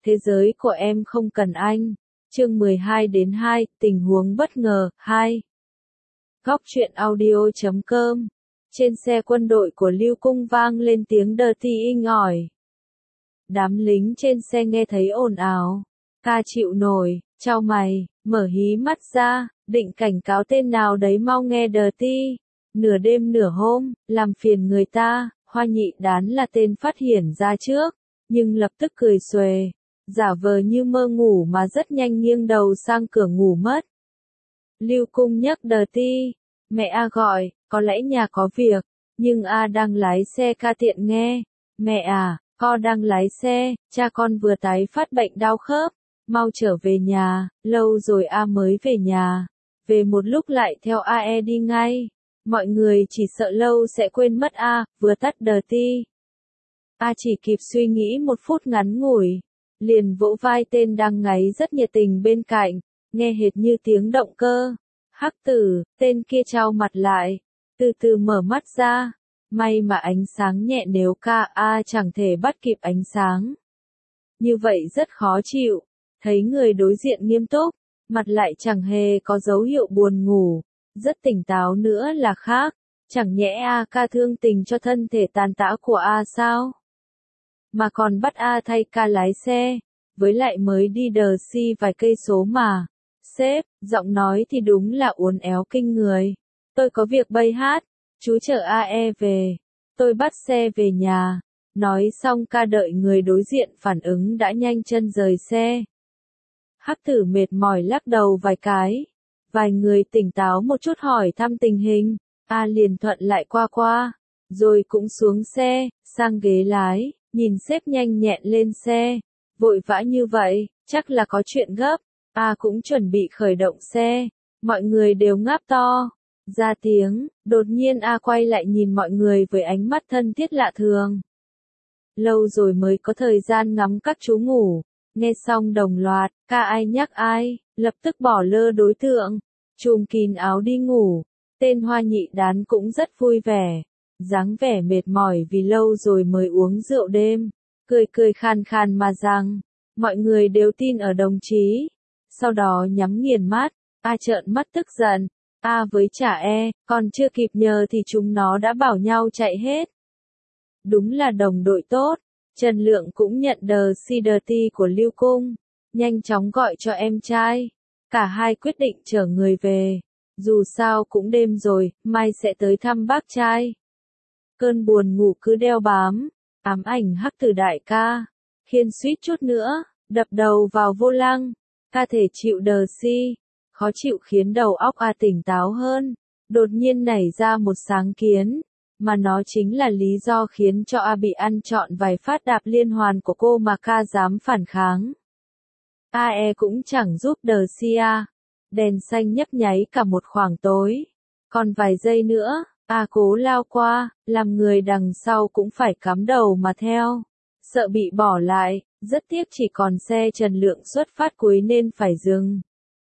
thế giới của em không cần anh. Chương 12-2, tình huống bất ngờ, 2. Góc truyện audio.com. Trên xe quân đội của Lưu Cung vang lên tiếng dirty inh ỏi. Đám lính trên xe nghe thấy ồn ào. Ca chịu nổi, chau mày, mở hí mắt ra, định cảnh cáo tên nào đấy mau nghe dirty. Nửa đêm nửa hôm, làm phiền người ta, Hoa Nhị Đán là tên phát hiển ra trước, nhưng lập tức cười xuề, giả vờ như mơ ngủ mà rất nhanh nghiêng đầu sang cửa ngủ mất. Lưu Cung nhắc dirty, mẹ A gọi, có lẽ nhà có việc, nhưng A đang lái xe ca tiện nghe. Mẹ à, con đang lái xe, cha con vừa tái phát bệnh đau khớp, mau trở về nhà, lâu rồi A mới về nhà, về một lúc lại theo AE đi ngay. Mọi người chỉ sợ lâu sẽ quên mất A, vừa tắt dirty. A chỉ kịp suy nghĩ một phút ngắn ngủi, liền vỗ vai tên đang ngáy rất nhiệt tình bên cạnh, nghe hệt như tiếng động cơ. Hắc Tử, tên kia chau mặt lại, từ từ mở mắt ra, may mà ánh sáng nhẹ, nếu ca A chẳng thể bắt kịp ánh sáng. Như vậy rất khó chịu, thấy người đối diện nghiêm túc, mặt lại chẳng hề có dấu hiệu buồn ngủ, rất tỉnh táo nữa là khác, chẳng nhẽ A ca thương tình cho thân thể tàn tã của A sao? Mà còn bắt A thay ca lái xe, với lại mới đi đờ si vài cây số mà. Sếp, giọng nói thì đúng là uốn éo kinh người. Tôi có việc bay hát, chú chở AE về. Tôi bắt xe về nhà. Nói xong ca đợi người đối diện phản ứng đã nhanh chân rời xe. Hắc Tử mệt mỏi lắc đầu vài cái. Vài người tỉnh táo một chút hỏi thăm tình hình. A liền thuận lại qua, rồi cũng xuống xe, sang ghế lái, nhìn sếp nhanh nhẹn lên xe. Vội vã như vậy, chắc là có chuyện gấp. A cũng chuẩn bị khởi động xe, mọi người đều ngáp to, ra tiếng, đột nhiên A quay lại nhìn mọi người với ánh mắt thân thiết lạ thường. Lâu rồi mới có thời gian ngắm các chú ngủ, nghe xong đồng loạt, ca ai nhắc ai, lập tức bỏ lơ đối tượng, trùm kín áo đi ngủ. Tên Hoa Nhị Đán cũng rất vui vẻ, dáng vẻ mệt mỏi vì lâu rồi mới uống rượu đêm, cười khàn khàn mà rằng, mọi người đều tin ở đồng chí. Sau đó nhắm nghiền mắt, A trợn mắt tức giận, A với chả E, còn chưa kịp nhờ thì chúng nó đã bảo nhau chạy hết. Đúng là đồng đội tốt, Trần Lượng cũng nhận dirty của Lưu Cung, nhanh chóng gọi cho em trai. Cả hai quyết định chở người về, dù sao cũng đêm rồi, mai sẽ tới thăm bác trai. Cơn buồn ngủ cứ đeo bám, ám ảnh Hắc Tử đại ca, khiến suýt chút nữa, đập đầu vào vô lăng. Ca thể chịu đờ si, khó chịu khiến đầu óc A tỉnh táo hơn, đột nhiên nảy ra một sáng kiến, mà nó chính là lý do khiến cho A bị ăn trọn vài phát đạp liên hoàn của cô mà ca dám phản kháng. AE cũng chẳng giúp đờ si A, đèn xanh nhấp nháy cả một khoảng tối, còn vài giây nữa, A cố lao qua, làm người đằng sau cũng phải cắm đầu mà theo, sợ bị bỏ lại. Rất tiếc chỉ còn xe Trần Lượng xuất phát cuối nên phải dừng.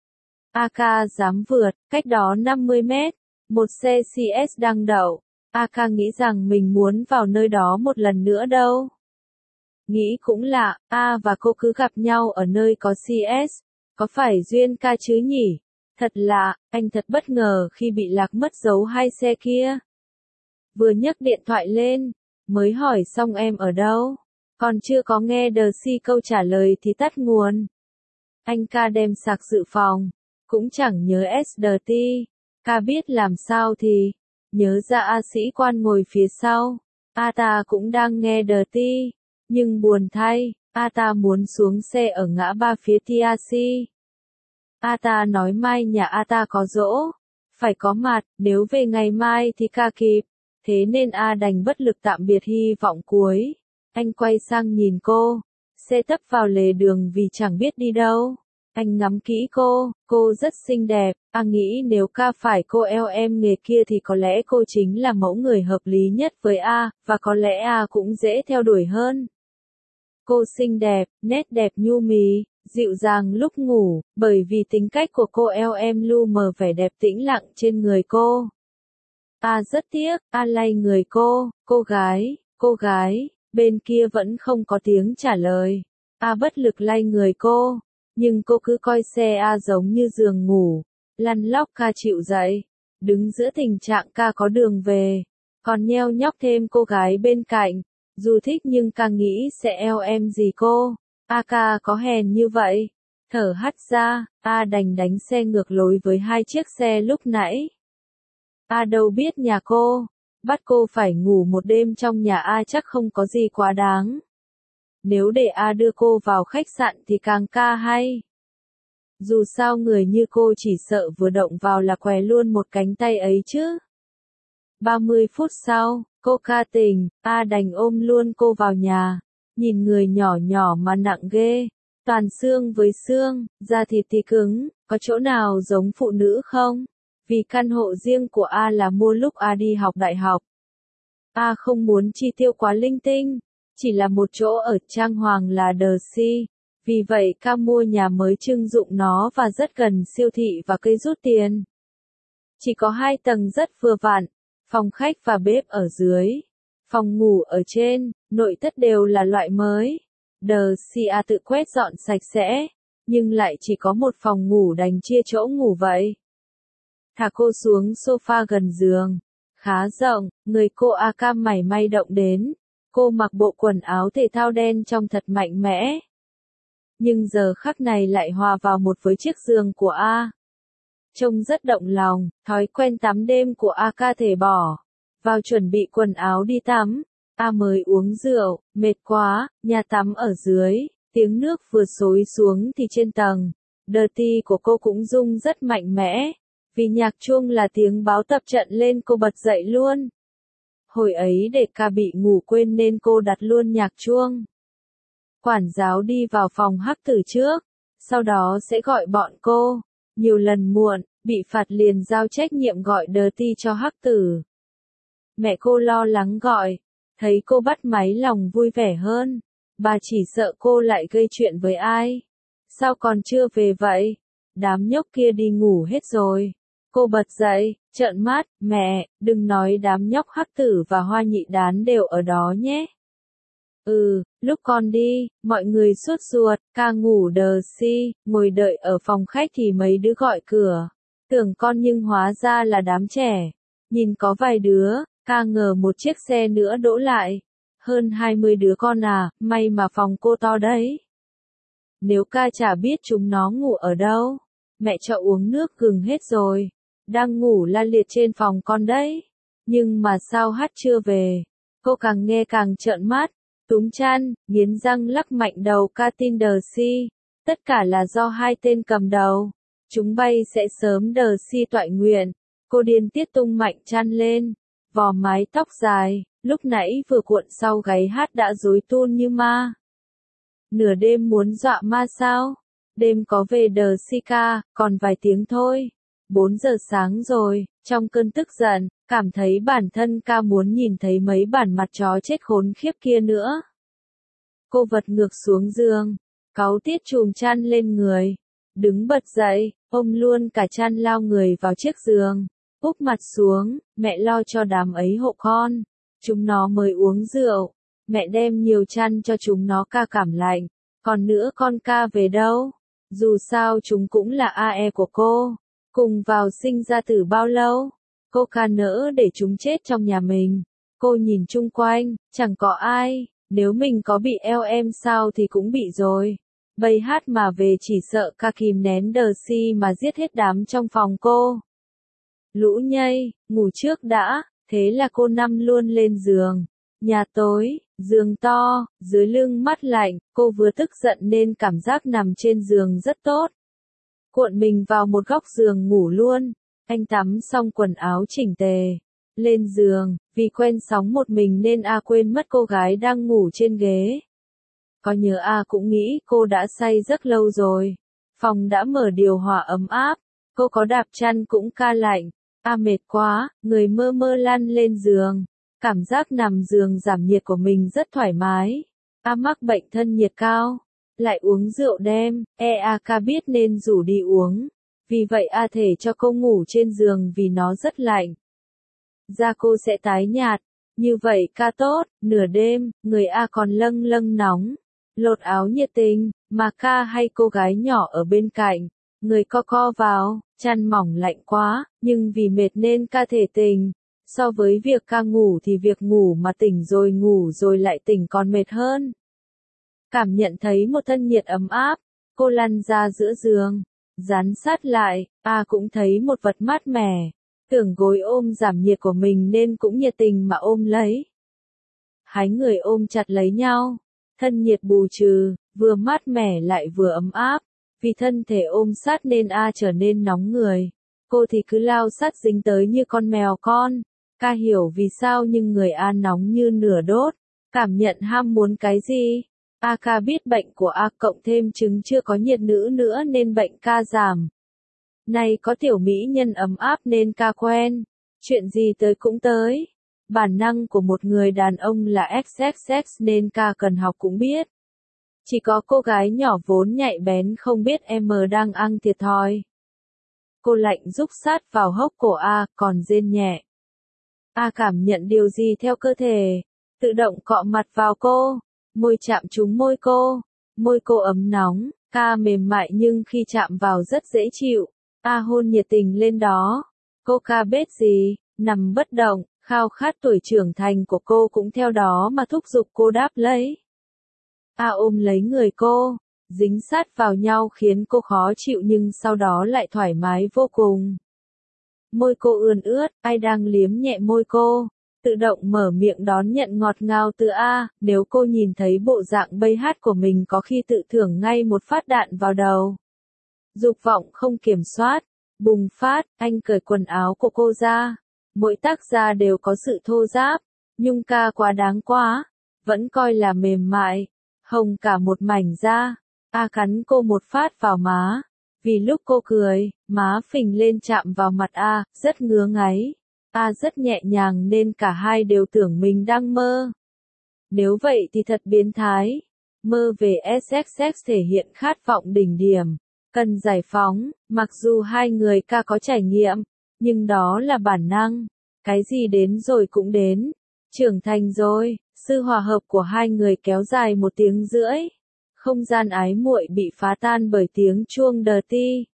AK dám vượt, cách đó 50 mét, một xe CS đang đậu. AK nghĩ rằng mình muốn vào nơi đó một lần nữa đâu. Nghĩ cũng lạ, A và cô cứ gặp nhau ở nơi có CS, có phải duyên ca chứ nhỉ? Thật lạ, anh thật bất ngờ khi bị lạc mất dấu hai xe kia. Vừa nhấc điện thoại lên, mới hỏi xong em ở đâu? Còn chưa có nghe dirty câu trả lời thì tắt nguồn. Anh ca đem sạc dự phòng, cũng chẳng nhớ dirty. Ca biết làm sao thì, nhớ ra A sĩ quan ngồi phía sau. A ta cũng đang nghe dirty, nhưng buồn thay, A ta muốn xuống xe ở ngã ba phía TRC. A ta nói mai nhà A ta có giỗ, phải có mặt, nếu về ngày mai thì ca kịp. Thế nên A đành bất lực tạm biệt hy vọng cuối. Anh quay sang nhìn cô, xe tấp vào lề đường vì chẳng biết đi đâu. Anh ngắm kỹ cô rất xinh đẹp, A nghĩ nếu ca phải cô em nghề kia thì có lẽ cô chính là mẫu người hợp lý nhất với A, và có lẽ A cũng dễ theo đuổi hơn. Cô xinh đẹp, nét đẹp nhu mì, dịu dàng lúc ngủ, bởi vì tính cách của cô em lu mờ vẻ đẹp tĩnh lặng trên người cô. A rất tiếc, A lay người cô gái, bên kia vẫn không có tiếng trả lời. A bất lực lay người cô, nhưng cô cứ coi xe A giống như giường ngủ, lăn lóc ca chịu dậy, đứng giữa tình trạng ca có đường về, còn nheo nhóc thêm cô gái bên cạnh, dù thích nhưng ca nghĩ sẽ eo em gì cô, A ca có hèn như vậy, thở hắt ra, A đành đánh xe ngược lối với hai chiếc xe lúc nãy. A đâu biết nhà cô, bắt cô phải ngủ một đêm trong nhà A chắc không có gì quá đáng. Nếu để A đưa cô vào khách sạn thì càng ca hay. Dù sao người như cô chỉ sợ vừa động vào là què luôn một cánh tay ấy chứ. 30 phút sau, cô ca tình, A đành ôm luôn cô vào nhà. Nhìn người nhỏ nhỏ mà nặng ghê, toàn xương với xương, da thịt thì cứng, có chỗ nào giống phụ nữ không? Vì căn hộ riêng của A là mua lúc A đi học đại học. A không muốn chi tiêu quá linh tinh, chỉ là một chỗ ở trang hoàng là The Sea. Vì vậy ca mua nhà mới trưng dụng nó và rất gần siêu thị và cây rút tiền. Chỉ có 2 tầng rất vừa vặn, phòng khách và bếp ở dưới. Phòng ngủ ở trên, nội thất đều là loại mới. The Sea tự quét dọn sạch sẽ, nhưng lại chỉ có một phòng ngủ đành chia chỗ ngủ vậy. Thả cô xuống sofa gần giường. Khá rộng, người cô A cam mảy may động đến. Cô mặc bộ quần áo thể thao đen trông thật mạnh mẽ. Nhưng giờ khắc này lại hòa vào một với chiếc giường của A. Trông rất động lòng, thói quen tắm đêm của A ca thể bỏ. Vào chuẩn bị quần áo đi tắm. A mới uống rượu, mệt quá, nhà tắm ở dưới, tiếng nước vừa xối xuống thì trên tầng. Dirty của cô cũng rung rất mạnh mẽ. Vì nhạc chuông là tiếng báo tập trận lên cô bật dậy luôn. Hồi ấy để ca bị ngủ quên nên cô đặt luôn nhạc chuông. Quản giáo đi vào phòng hắc tử trước, sau đó sẽ gọi bọn cô. Nhiều lần muộn, bị phạt liền giao trách nhiệm gọi Dirty cho hắc tử. Mẹ cô lo lắng gọi, thấy cô bắt máy lòng vui vẻ hơn. Bà chỉ sợ cô lại gây chuyện với ai. Sao còn chưa về vậy? Đám nhóc kia đi ngủ hết rồi. Cô bật dậy, trợn mắt, mẹ, đừng nói đám nhóc hắc tử và hoa nhị đán đều ở đó nhé. Lúc con đi, mọi người sốt ruột, ca ngủ The Sea, ngồi đợi ở phòng khách thì mấy đứa gọi cửa. Tưởng con nhưng hóa ra là đám trẻ. Nhìn có vài đứa, ca ngờ một chiếc xe nữa đỗ lại. Hơn 20 đứa con à, may mà phòng cô to đấy. Nếu ca chả biết chúng nó ngủ ở đâu, mẹ cho uống nước gừng hết rồi. Đang ngủ la liệt trên phòng con đấy. Nhưng mà sao hát chưa về? Cô càng nghe càng trợn mắt, túm chăn, nghiến răng lắc mạnh đầu ca tin The Sea. Tất cả là do 2 tên cầm đầu. Chúng bay sẽ sớm The Sea toại nguyện. Cô điên tiết tung mạnh chăn lên. Vò mái tóc dài, lúc nãy vừa cuộn sau gáy hát đã rối tun như ma. Nửa đêm muốn dọa ma sao? Đêm có về The Sea ca, còn vài tiếng thôi. 4 giờ sáng rồi, trong cơn tức giận, cảm thấy bản thân ca muốn nhìn thấy mấy bản mặt chó chết khốn khiếp kia nữa. Cô vật ngược xuống giường, cáu tiết chùm chăn lên người, đứng bật dậy, ôm luôn cả chăn lao người vào chiếc giường, úp mặt xuống, mẹ lo cho đám ấy hộ con, chúng nó mới uống rượu, mẹ đem nhiều chăn cho chúng nó ca cảm lạnh, còn nữa con ca về đâu, dù sao chúng cũng là AE của cô. Cùng vào sinh ra từ bao lâu? Cô ca nỡ để chúng chết trong nhà mình. Cô nhìn chung quanh, chẳng có ai. Nếu mình có bị eo em sao thì cũng bị rồi. Bầy hát mà về chỉ sợ ca kìm nén The Sea mà giết hết đám trong phòng cô. Lũ nhây, ngủ trước đã. Thế là cô nằm luôn lên giường. Nhà tối, giường to, dưới lưng mát lạnh. Cô vừa tức giận nên cảm giác nằm trên giường rất tốt. Cuộn mình vào một góc giường ngủ luôn. Anh tắm xong quần áo chỉnh tề. Lên giường, vì quen sóng một mình nên A quên mất cô gái đang ngủ trên ghế. Có nhớ A cũng nghĩ cô đã say giấc lâu rồi. Phòng đã mở điều hòa ấm áp. Cô có đạp chăn cũng ca lạnh. A mệt quá, người mơ mơ lăn lên giường. Cảm giác nằm giường giảm nhiệt của mình rất thoải mái. A mắc bệnh thân nhiệt cao. Lại uống rượu đêm, ca biết nên rủ đi uống. Vì vậy A thể cho cô ngủ trên giường vì nó rất lạnh. Da cô sẽ tái nhạt. Như vậy ca tốt, nửa đêm, người A còn lâng lâng nóng. lột áo nhiệt tình, mà ca hay cô gái nhỏ ở bên cạnh, người co co vào, chăn mỏng lạnh quá, nhưng vì mệt nên ca thể tình. So với việc ca ngủ thì việc ngủ mà ngủ rồi lại tỉnh còn mệt hơn. Cảm nhận thấy một thân nhiệt ấm áp, cô lăn ra giữa giường, dán sát lại, cũng thấy một vật mát mẻ, tưởng gối ôm giảm nhiệt của mình nên cũng nhiệt tình mà ôm lấy. Hai người ôm chặt lấy nhau, thân nhiệt bù trừ, vừa mát mẻ lại vừa ấm áp, vì thân thể ôm sát nên trở nên nóng người. Cô thì cứ lao sát dính tới như con mèo con. Ca hiểu vì sao nhưng người nóng như nửa đốt, cảm nhận ham muốn cái gì. Ca biết bệnh của cộng thêm chứng chưa có nhiệt nữ nữa nên bệnh ca giảm. Này có tiểu mỹ nhân ấm áp nên ca quen, chuyện gì tới cũng tới. Bản năng của một người đàn ông là XXX nên ca cần học cũng biết. Chỉ có cô gái nhỏ vốn nhạy bén không biết em đang ăn thiệt thòi. Cô lạnh rúc sát vào hốc cổ còn rên nhẹ. Cảm nhận điều gì theo cơ thể, tự động cọ mặt vào cô, môi chạm trúng môi cô ấm nóng, ca mềm mại nhưng khi chạm vào rất dễ chịu, hôn nhiệt tình lên đó. Cô ca biết gì, nằm bất động, khao khát tuổi trưởng thành của cô cũng theo đó mà thúc giục cô đáp lấy. Ôm lấy người cô, dính sát vào nhau khiến cô khó chịu nhưng sau đó lại thoải mái vô cùng. Môi cô ươn ướt, ai đang liếm nhẹ môi cô, tự động mở miệng đón nhận ngọt ngào từ nếu cô nhìn thấy bộ dạng bay hát của mình có khi tự thưởng ngay một phát đạn vào đầu. Dục vọng không kiểm soát, bùng phát, anh cởi quần áo của cô ra. Mỗi tác gia đều có sự thô ráp, nhưng ca quá đáng quá, vẫn coi là mềm mại, hồng cả một mảnh da. Cắn cô một phát vào má. Vì lúc cô cười, má phình lên chạm vào mặt rất ngứa ngáy. Rất nhẹ nhàng nên cả hai đều tưởng mình đang mơ. Nếu vậy thì thật biến thái. Mơ về SXX thể hiện khát vọng đỉnh điểm, cần giải phóng, mặc dù hai người ca có trải nghiệm, nhưng đó là bản năng. Cái gì đến rồi cũng đến. Trưởng thành rồi, sự hòa hợp của hai người kéo dài 1 tiếng rưỡi. Không gian ái muội bị phá tan bởi tiếng chuông đờ ti.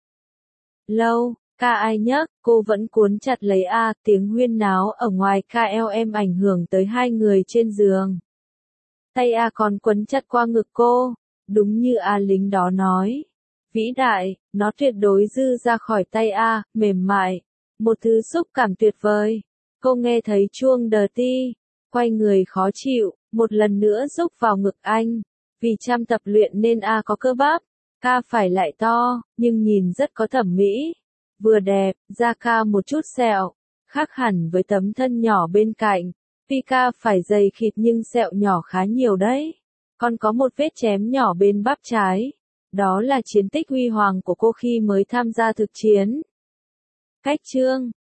Lâu, ca ai nhấc, cô vẫn cuốn chặt lấy tiếng huyên náo ở ngoài KLM ảnh hưởng tới hai người trên giường. Tay còn quấn chặt qua ngực cô, đúng như lính đó nói. Vĩ đại, nó tuyệt đối dư ra khỏi tay mềm mại. Một thứ xúc cảm tuyệt vời. Cô nghe thấy chuông đờ ti, quay người khó chịu, một lần nữa rúc vào ngực anh. Vì chăm tập luyện nên có cơ bắp, ca phải lại to, nhưng nhìn rất có thẩm mỹ. Vừa đẹp, da ca một chút sẹo, khác hẳn với tấm thân nhỏ bên cạnh. Vì ca phải dày khịt nhưng sẹo nhỏ khá nhiều đấy. Còn có một vết chém nhỏ bên bắp trái. Đó là chiến tích huy hoàng của cô khi mới tham gia thực chiến. Cách chương